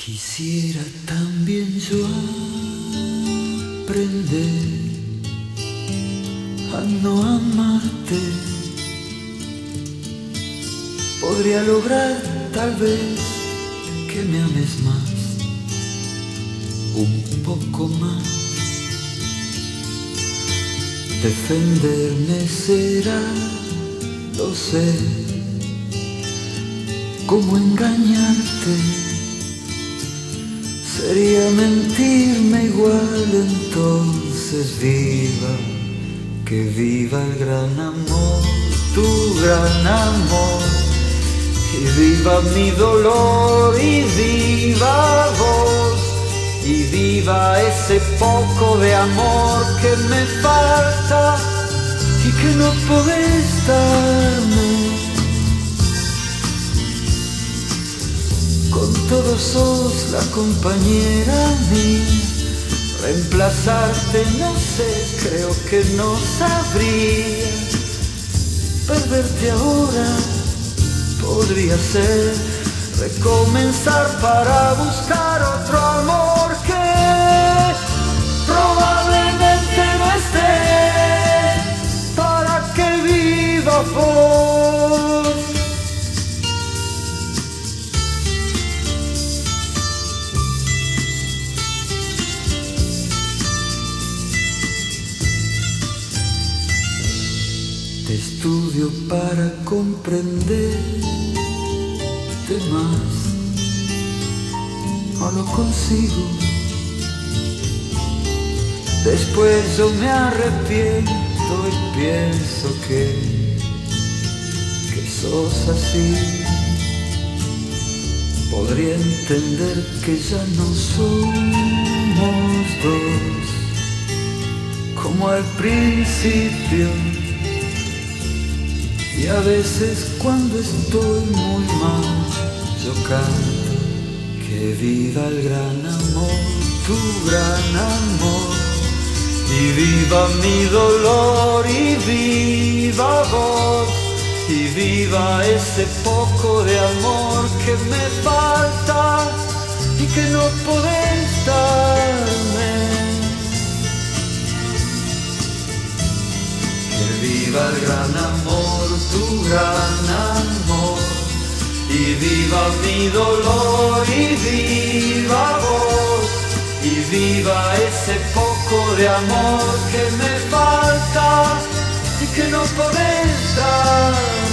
Quisiera también yo aprender a no amarte. Podría lograr tal vez que me ames más, un poco más. Defenderme será, lo sé, cómo engañarte. Sería mentirme igual, entonces viva, que viva el gran amor, tu gran amor. Y viva mi dolor, y viva vos, y viva ese poco de amor que me falta y que no podés darme. Con todos sos la compañera mía, reemplazarte no sé, creo que no sabría. Perderte ahora podría ser recomenzar para buscar otro amor que probablemente no esté para que viva vos. Te estudio para comprenderte más, no lo consigo. Después yo me arrepiento y pienso que sos así. Podría entender que ya no somos dos como al principio. Y a veces cuando estoy muy mal, yo canto que viva el gran amor, tu gran amor. Y viva mi dolor, y viva vos, y viva ese poco de amor que me falta y que no podés darme. Que viva el gran amor, tu gran amor, y viva mi dolor, y viva vos, y viva ese poco de amor que me falta y que no podés dar.